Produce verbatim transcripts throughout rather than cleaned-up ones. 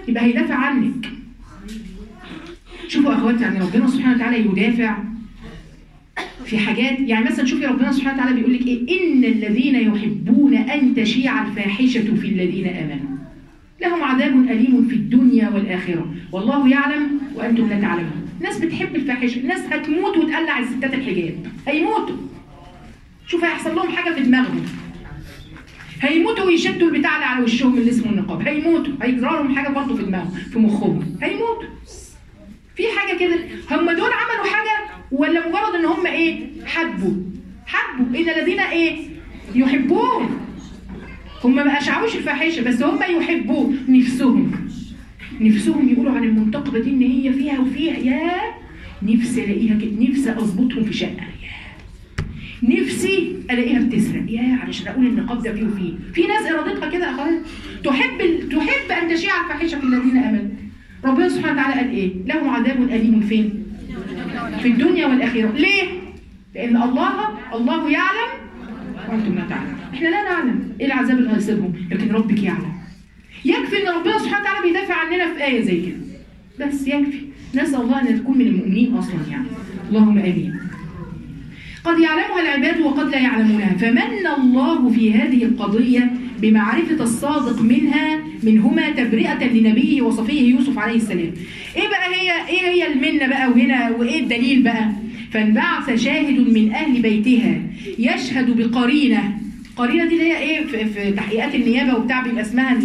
يبقى هيدافع عنك. شوفوا اخواتي، يعني ربنا سبحانه وتعالى يدافع في حاجات. يعني مثلا شوفي ربنا سبحانه وتعالى بيقول لك ايه؟ ان الذين يحبون ان تشيع الفاحشه في الذين امنوا لهم عذاب اليم في الدنيا والاخره والله يعلم وانتم لا تعلمون. ناس بتحب الفاحشه، الناس هتموت وتقلع الستات الحجاب، هيموتوا. شوف هيحصل لهم حاجه في دماغهم، هيموتوا ويشدوا البتاع اللي على وشهم اللي اسمه النقاب، هيموتوا، هيجرى لهم حاجه برضه في دماغهم في مخهم، هيموتوا. في حاجه كده، هم دول عملوا حاجه ولا مجرد ان هم ايه؟ حبوا حبوا ان الذين ايه؟ يحبون. هم ما اشعوش الفاحشه بس هم يحبوا نفسهم نفسهم يقولوا عن المنتقبه دي ان هي فيها وفيها. يا نفسي الاقيها كده، نفسي اظبطهم في شقه، يا نفسي الاقيها بتسرق، يا علشان اقول النقاب ده فيه وفيه. في ناس ارادتها كده يا اخوان، تحب تحب ان تشيع الفاحشه في الذين امنوا. ربنا سبحانه وتعالى قال ايه؟ لهم عذاب اليم فين؟ في الدنيا والاخره. ليه؟ لان الله الله يعلم وانتم لا تعلمون. احنا لا نعلم ايه العذاب اللي هيصيبهم، لكن ربك يعلم. يكفي ان ربنا سبحانه وتعالى بيدافع عننا في ايه زي كده بس، يكفي. نسال الله ان تكون من المؤمنين اصلا يعني. اللهم امين. قد يعلمها العباد وقد لا يعلمونها، فمن الله في هذه القضيه بمعرفه الصادق منها منهما تبرئه لنبيه وصفيه يوسف عليه السلام. ايه بقى هي ايه هي المنه بقى وهنا وايه الدليل بقى؟ فانبعث شاهد من اهل بيتها يشهد بقرينه. قرينه دي اللي هي ايه في, في تحقيقات النيابه وبتاع بيبقى اسمها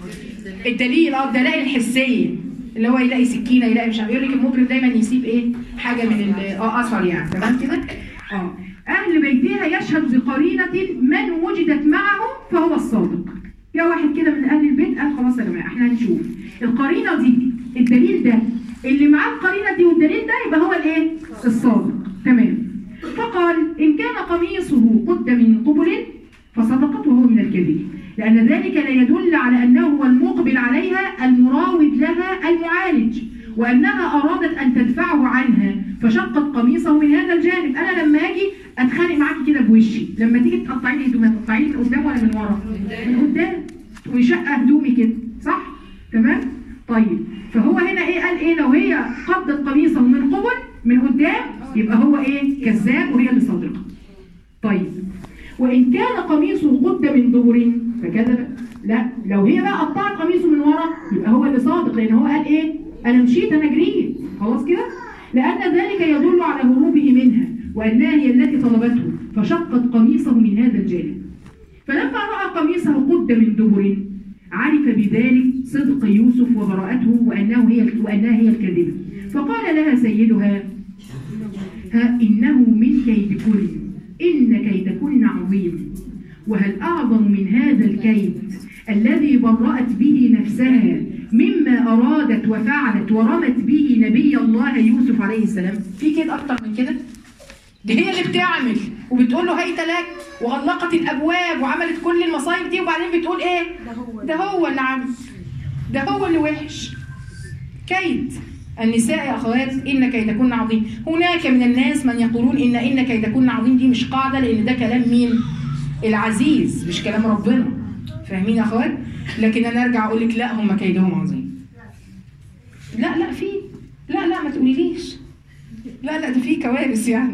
الدليل، اه الدلائل الحسيه، اللي هو يلاقي سكينه، يلاقي مش عارف، يقول لك المجرم دايما يسيب ايه؟ حاجه من اه اثر يعني، تمام كده؟ اه اهل بيتها يشهد بقرينه من وجدت معه فهو الصادق. يا واحد كده من اهل البيت قال خلاص يا جماعه احنا هنشوف القرينه دي، الدليل ده اللي معاه القرينه دي والدليل ده يبقى هو الايه؟ الصادق. تمام. فقال ان كان قميصه قد من قبل فصدقت وهو من الكذب، لان ذلك لا يدل على انه هو المقبل عليها المراود لها المعالج، وانها ارادت ان تدفعه عنها فشقت قميصه من هذا الجانب. انا لما اجي اتخانق معاكي كده بوشي، لما تيجي تقطعي لي هدومي تقطعي لي من قدام ولا من ورا؟ من قدام، ويشق هدومي كده، صح؟ تمام؟ طيب فهو هنا ايه قال ايه؟ لو هي قضت قميصه من قبل من قدام يبقى هو ايه؟ كذاب وهي اللي صادقه. طيب وان كان قميصه قد من دبر فكذب. لا، لو هي بقى قطعت قميصه من ورا يبقى هو اللي صادق، لان هو قال ايه؟ انا مشيت انا جريت خلاص كده، لان ذلك يدل على هروبه منها وانها هي التي طلبته فشقت قميصه من هذا الجانب. فلما راى قميصه قد من دبر عرف بذلك صدق يوسف وبراءته وانه هي وانها هي الكاذبه. فقال لها سيدها ها انه من كيدكن ان كيدكن عظيم، وهل اعظم من هذا الكيد الذي برأت به نفسها مما أرادت وفعلت ورمت به نبي الله يوسف عليه السلام؟ في كده أكتر من كده؟ دي هي اللي بتعمل وبتقول له هيت لك وغلقت الأبواب وعملت كل المصايب دي، وبعدين بتقول إيه؟ ده هو اللي عمل، ده هو اللي وحش. كيد النساء يا أخوات إن كيدكن عظيم. هناك من الناس من يقولون إن إن كيدكن عظيم دي مش قاعدة، لأن ده كلام مين؟ العزيز، مش كلام ربنا. فاهمين يا أخوات؟ لكن أنا أرجع أقول لك لا هم كيدهم عظيم. لا لا في لا لا ما تقوليليش لا لا ده في كوارث يعني.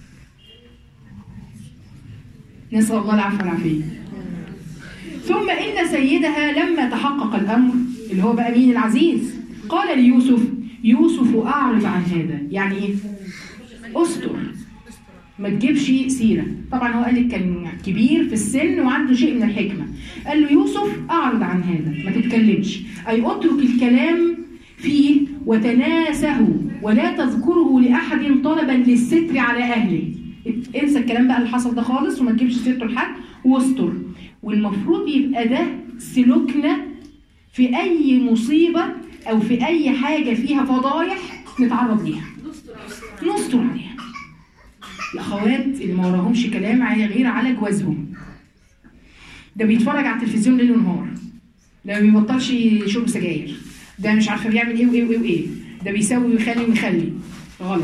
نسأل الله العفو والعافية. ثم إن سيدها لما تحقق الأمر اللي هو بقى مين؟ العزيز، قال ليوسف يوسف أعرض عن هذا. يعني إيه؟ أستر، ما تجيبش سيرة. طبعا هو قال لك كان كبير في السن وعنده شيء من الحكمة. قال له يوسف أعرض عن هذا، ما تتكلمش، أي أترك الكلام فيه وتناسه ولا تذكره لأحد طلبا للستر على أهله. انسى الكلام بقى اللي حصل ده خالص وما تجيبش سيرته لحد واستر. والمفروض يبقى ده سلوكنا في أي مصيبة أو في أي حاجة فيها فضايح نتعرض ليها، نستر عليها. الأخوات اللي ما وراهمش كلام غير على جوازهم، ده بيتفرج على التلفزيون ليل ونهار، ده ما بيبطلش شرب سجاير، ده مش عارفه بيعمل ايه وايه وايه وايه، ده بيسوي ويخلي ويخلي. غلط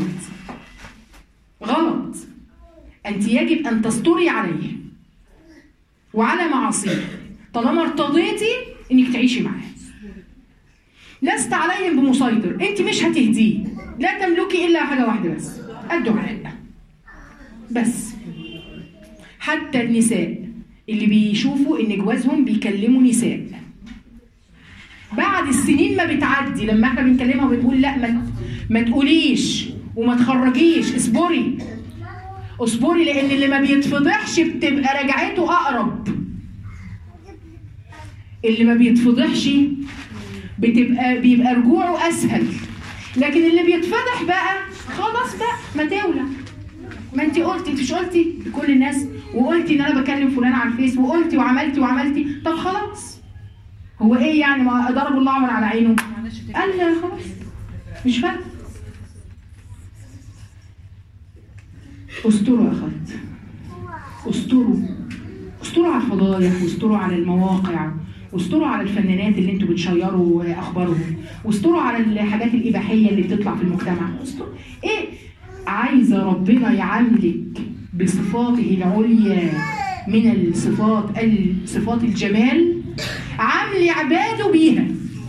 غلط. انت يجب ان تستري عليه وعلى معاصيه طالما ارتضيتي انك تعيشي معاه. لست عليهم بمسيطر، انت مش هتهديه، لا تملكي الا حاجه واحده بس، الدعاء بس. حتى النساء اللي بيشوفوا ان جوازهم بيكلموا نساء بعد السنين ما بتعدي، لما احنا بنكلمها وبنقول لا ما, ما تقوليش وما تخرجيش، اصبري اصبري، لان اللي ما بيتفضحش بتبقى رجعته اقرب. اللي ما بيتفضحش بتبقى بيبقى رجوعه اسهل، لكن اللي بيتفضح بقى خلاص بقى ما تولع. ما انت قلتي، انت مش قلتي لكل الناس وقلتي ان انا بكلم فلان على الفيس وقلتي وعملتي وعملتي، طب خلاص هو ايه يعني؟ ما ضرب الله عمر على عينه، قال خلاص مش فارقه. استروا يا اخوات، استروا استروا على الفضايح، واستروا على المواقع، واستروا على الفنانات اللي انتوا بتشيروا اخبارهم، واستروا على الحاجات الاباحيه اللي بتطلع في المجتمع. ايه عايزه ربنا يعاملك بصفاته العليا من الصفات صفات الجمال، عاملي عباده بيها.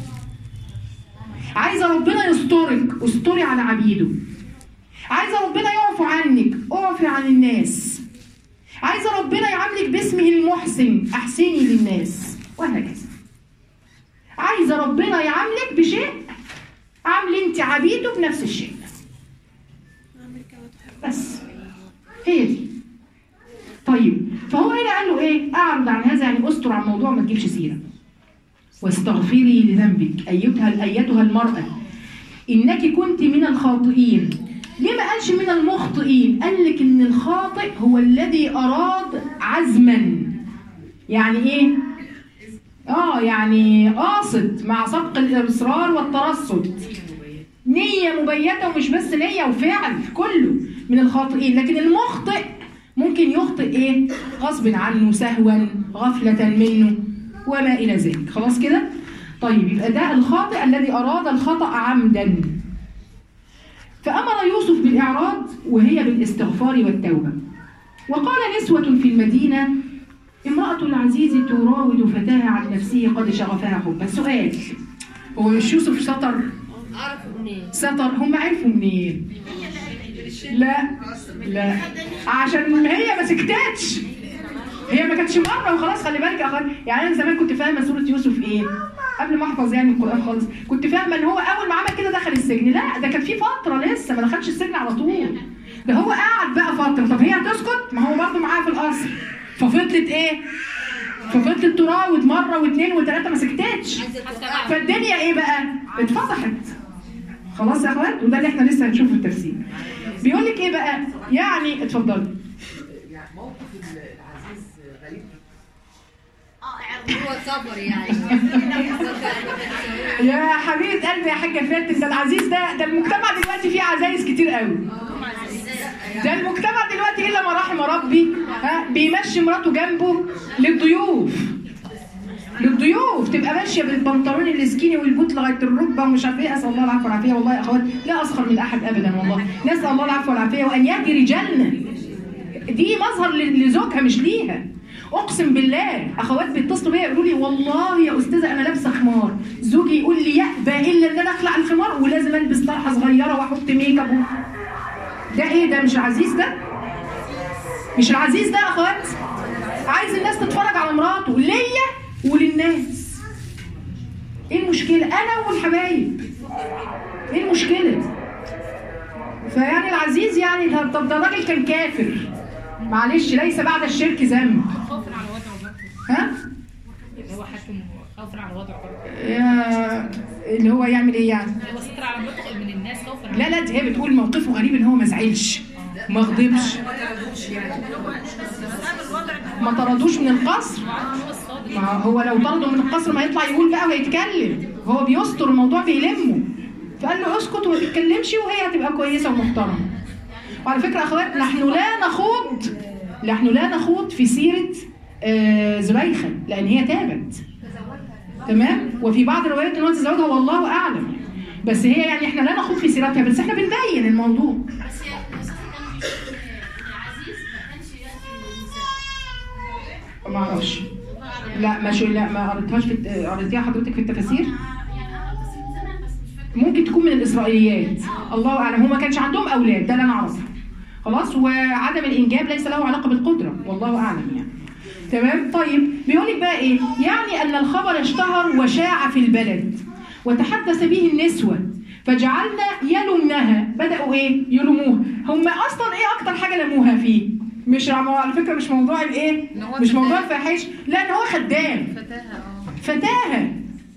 عايزه ربنا يسترك، استري على عبيده. عايزه ربنا يعفو عنك، اعفي عن الناس. عايزه ربنا يعاملك باسمه المحسن، احسني للناس، وهكذا. عايزه ربنا يعاملك بشيء، عاملي انت عبيده بنفس الشيء بس، هي دي. طيب فهو هنا قال له ايه؟ اعرض عن هذا، يعني استر عن الموضوع ما تجيبش سيره. واستغفري لذنبك ايتها ايتها المراه انك كنت من الخاطئين. ليه ما قالش من المخطئين؟ قال لك ان الخاطئ هو الذي اراد عزما، يعني ايه؟ اه يعني قاصد مع سبق الاصرار والترصد، نيه مبيته، ومش بس نيه وفعل، كله من الخاطئين. لكن المخطئ ممكن يخطئ ايه؟ غصب عنه، سهوا، غفله منه، وما الى ذلك. خلاص كده؟ طيب يبقى ده الخاطئ الذي اراد الخطأ عمدا. فأمر يوسف بالإعراض وهي بالاستغفار والتوبة. وقال نسوة في المدينة امرأة العزيز تراود فتاها عن نفسه قد شغفها حبا. سؤال، هو مش يوسف سطر؟ عرفوا منين؟ سطر، هم عرفوا منين؟ لا لا، عشان هي ما سكتتش، هي ما كانتش مرة وخلاص. خلي بالك يا اخوان، يعني انا زمان كنت فاهمة سورة يوسف ايه؟ قبل ما احفظ يعني القرآن خالص، كنت فاهمة ان هو اول ما عمل كده دخل السجن. لا، ده كان في فترة لسه ما دخلش السجن على طول، ده هو قاعد بقى فترة. طب هي هتسكت؟ ما هو برضه معاها في القصر، ففضلت ايه؟ ففضلت تراود مرة واثنين وثلاثة ما سكتتش، فالدنيا ايه بقى؟ اتفضحت. خلاص يا اخوات، وده اللي احنا لسه هنشوفه في التفسير. بيقول لك ايه بقى؟ يعني اتفضلي. موقف العزيز غريب. اه هو صبر يعني. يا حبيبه قلبي يا حاجه فاتن، ده العزيز ده ده المجتمع دلوقتي فيه عزايز كتير قوي. ده المجتمع دلوقتي الا ما رحم ربي، ها، بيمشي مراته جنبه للضيوف. للضيوف تبقى ماشيه بالبنطلون السكيني والبوت لغايه الركبه ومش عارف ايه. اسال الله العفو والعافيه. والله يا اخوات لا اسخر من احد ابدا، والله نسال الله العفو والعافيه، وان يهدي رجالنا. دي مظهر لزوجها مش ليها. اقسم بالله اخوات بيتصلوا بيا يقولوا لي والله يا استاذه انا لابسه خمار، زوجي يقول لي يأبى الا ان انا اخلع الخمار ولازم البس طرحه صغيره واحط ميك اب. ده ايه ده؟ مش العزيز ده؟ مش العزيز ده يا اخوات؟ عايز الناس تتفرج على مراته ليا وللناس. ايه المشكله؟ انا والحبايب، ايه المشكله؟ فيعني العزيز يعني ده، طب ده راجل كان كافر، معلش ليس بعد الشرك ذنب. خوفا على وضعه برضه. ها؟ اللي هو حاكم خوفا على وضعه برضه. يا اللي هو يعمل ايه يعني؟ هو ستر على مراته من الناس خوفا على. لا لا، دي هي بتقول موقفه غريب ان هو ما زعلش، ما غضبش، ما طردوش من القصر. ما هو لو طرده من القصر ما يطلع يقول بقى ويتكلم، هو بيستر الموضوع بيلمه، فقال له اسكت وما تتكلمش وهي هتبقى كويسه ومحترمه. وعلى فكره يا اخوات، نحن لا نخوض نحن لا نخوض في سيره آه زليخه لان هي تابت، تمام؟ وفي بعض الروايات ان هو تزوجها والله اعلم، بس هي يعني احنا لا نخوض في سيرتها، بس احنا بنبين الموضوع. بس يا العزيز ما كانش يأتي النساء. ما اعرفش، لا ماشي، لا ما قريتهاش في قريتيها حضرتك في التفاسير؟ يعني انا بس من زمان ممكن تكون من الاسرائيليات، الله اعلم. هو ما كانش عندهم اولاد، ده اللي انا اعرفه خلاص. وعدم الانجاب ليس له علاقه بالقدره، والله اعلم يعني. تمام. طيب بيقول لك بقى ايه؟ يعني ان الخبر اشتهر وشاع في البلد وتحدث به النسوه فجعلنا يلمنها، بداوا ايه؟ يلوموها. هم اصلا ايه اكتر حاجه لموها فيه؟ مش على فكره مش موضوع الايه؟ مش موضوع الفاحش، لا ان هو خدام. فتاهه اه فتاهه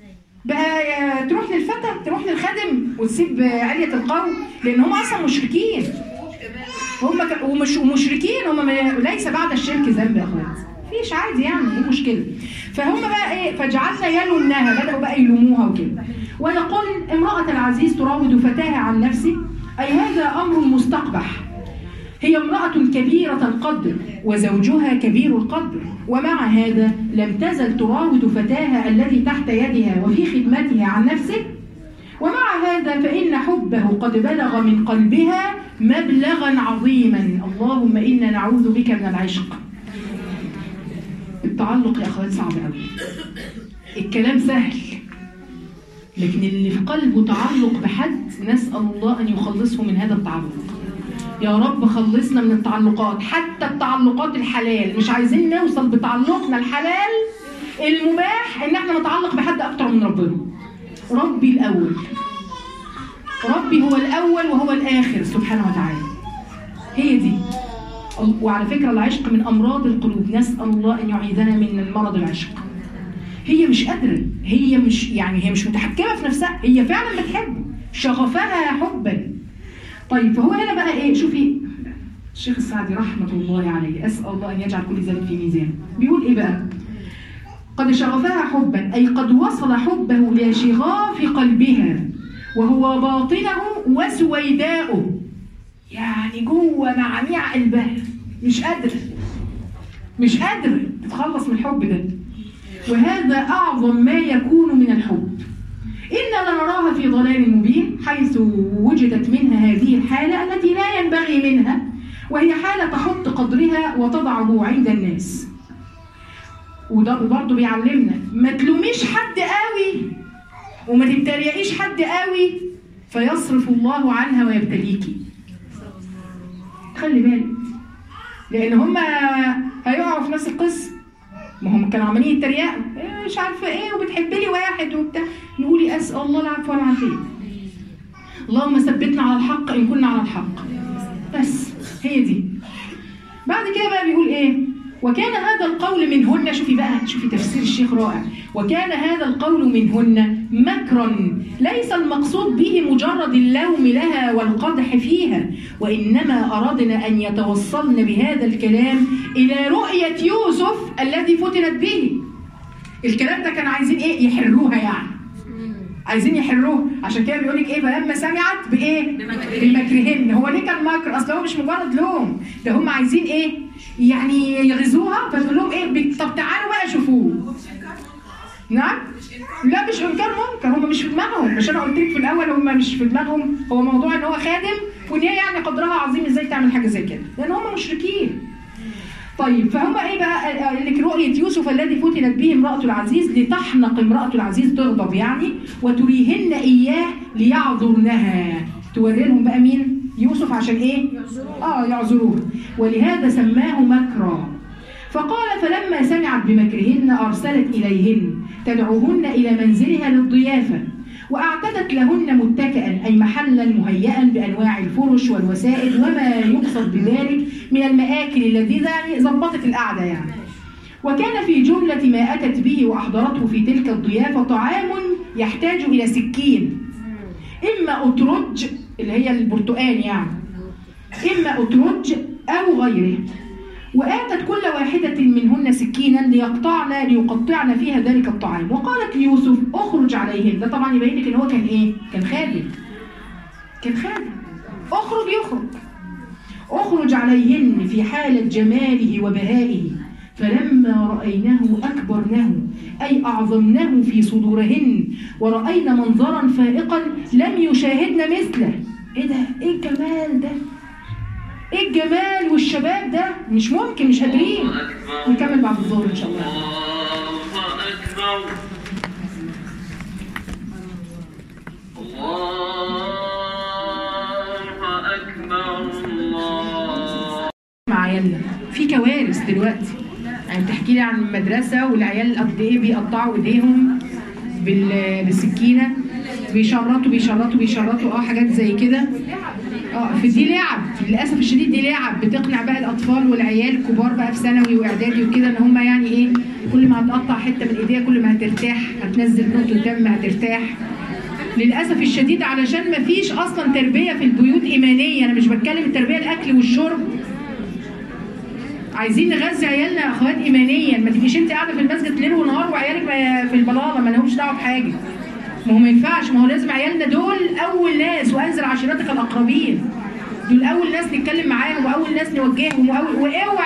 بقى، تروح للفتى، تروح للخادم وتسيب علية القوم، لان هم اصلا مشركين. هم ك... ومش ومشركين هم ليس بعد الشرك ذنب يا اخوات، مفيش عادي يعني، ايه المشكله؟ فهم بقى ايه؟ فجعلنا يلومنها، بداوا بقى يلوموها وكده. ويقول امراه العزيز تراود فتاها عن نفسه، اي هذا امر مستقبح. هي امراه كبيره القدر وزوجها كبير القدر، ومع هذا لم تزل تراود فتاها الذي تحت يدها وفي خدمتها عن نفسه، ومع هذا فإن حبه قد بلغ من قلبها مبلغا عظيما. اللهم إنا نعوذ بك من العشق. التعلق يا أخوات صعب قوي، الكلام سهل، لكن اللي في قلبه تعلق بحد نسأل الله أن يخلصه من هذا التعلق. يا رب خلصنا من التعلقات، حتى التعلقات الحلال. مش عايزين نوصل بتعلقنا الحلال المباح ان احنا نتعلق بحد اكتر من ربنا. ربي الاول، ربي هو الاول وهو الاخر سبحانه وتعالى، هي دي. وعلى فكره العشق من امراض القلوب، نسال الله ان يعيذنا من مرض العشق. هي مش قادره، هي مش يعني هي مش متحكمه في نفسها، هي فعلا بتحبه، شغفها حبا. طيب فهو هنا بقى ايه؟ شوفي الشيخ السعدي رحمه الله عليه، اسال الله ان يجعل كل ذلك في ميزان، بيقول ايه بقى؟ قد شغفها حبا، أي قد وصل حبه إلى شغاف قلبها وهو باطنه وسويداؤه، يعني جوه معاميع قلبها مش قادرة مش قادرة تتخلص من الحب ده. وهذا أعظم ما يكون من الحب. إنا لنراها في ضلال مبين حيث وجدت منها هذه الحالة التي لا ينبغي منها، وهي حالة تحط قدرها وتضعه عند الناس. وده برضه بيعلمنا ما تلوميش حد قوي وما تتريقيش حد قوي فيصرف الله عنها ويبتليكي. خلي بالك، لان هم هيقعوا في نفس القصه. ما هم كانوا عمالين يتريقوا، إيه مش عارفه ايه وبتحب لي واحد وبتاع، نقولي اسال الله العفو والعافيه. اللهم ثبتنا على الحق ان كنا على الحق. بس هي دي. بعد كده بقى بيقول ايه؟ وكان هذا القول منهن، شوفي بقى، شوفي تفسير الشيخ رائع. وكان هذا القول منهن مكرا، ليس المقصود به مجرد اللوم لها والقدح فيها، وإنما أردنا أن يتوصلن بهذا الكلام إلى رؤية يوسف الذي فتنت به. الكلام ده كانوا عايزين إيه؟ يحروها يعني، عايزين يحروه. عشان كده بيقول لك ايه؟ فلما سمعت بايه؟ بمكرهن. هو ليه كان مكر؟ اصل هو مش مجرد لوم، ده هم عايزين ايه؟ يعني يغزوها، فتقول لهم ايه؟ طب تعالوا بقى شوفوه. نعم؟ لا مش انكار منكر، هم مش في دماغهم، مش انا قلت لك في الاول هم مش في دماغهم، هو موضوع ان هو خادم وان هي يعني قدرها عظيم ازاي تعمل حاجه زي كده، لان هم مشركين. طيب فهم ايه بقى؟ قال لك رؤيه يوسف الذي فتنت به امراه العزيز لتحنق امراه العزيز، تغضب يعني، وتريهن اياه ليعذرنها، توري لهم بقى مين؟ يوسف، عشان ايه؟ اه يعذروه. ولهذا سماه مكرا. فقال فلما سمعت بمكرهن ارسلت اليهن تدعوهن الى منزلها للضيافه، واعتدت لهن متكئا، اي محلا مهيئا بانواع الفرش والوسائد وما يقصد بذلك من المآكل اللذيذه، يعني ظبطت القعده يعني. وكان في جمله ما اتت به واحضرته في تلك الضيافه طعام يحتاج الى سكين، اما اترج اللي هي البرتقال يعني، اما اترج او غيره. وآتت كل واحدة منهن سكينا ليقطعن ليقطعن فيها ذلك الطعام. وقالت ليوسف اخرج عليهن. ده طبعا يبين لك ان هو كان ايه؟ كان خادم. كان خادم. اخرج يخرج. اخرج عليهن في حالة جماله وبهائه، فلما رأيناه أكبرنه، أي أعظمنه في صدورهن، ورأينا منظرا فائقا لم يشاهدن مثله. ايه ده؟ ايه الجمال ده؟ ايه الجمال والشباب ده؟ مش ممكن، مش قادرين. نكمل بعد الظهر ان شاء الله. الله أكبر. الله عيالنا. في كوارث دلوقتي، يعني بتحكي لي عن المدرسه والعيال قد ايه بيقطعوا ايديهم بال- بالسكينه، بيشرطوا بيشرطوا بيشرطوا اه حاجات زي كده. اه في دي لعب للاسف الشديد، دي لعب بتقنع بقى الاطفال والعيال الكبار بقى في ثانوي واعدادي وكده ان هم يعني ايه، كل ما هتقطع حته من ايديها كل ما هترتاح، هتنزل نقطه دم هترتاح. للاسف الشديد علشان ما فيش اصلا تربيه في البيوت ايمانيه، انا مش بتكلم التربيه الاكل والشرب. عايزين نغذي عيالنا يا اخوات ايمانيا، ما تبقيش انت قاعده في المسجد ليل ونهار وعيالك ما- في البلاله ما لهمش دعوه بحاجه. ما هو ما ينفعش، ما هو لازم عيالنا دول اول ناس، وانزل عشيرتك الاقربين، دول اول ناس نتكلم معاهم واول ناس نوجههم، وأول- واوعي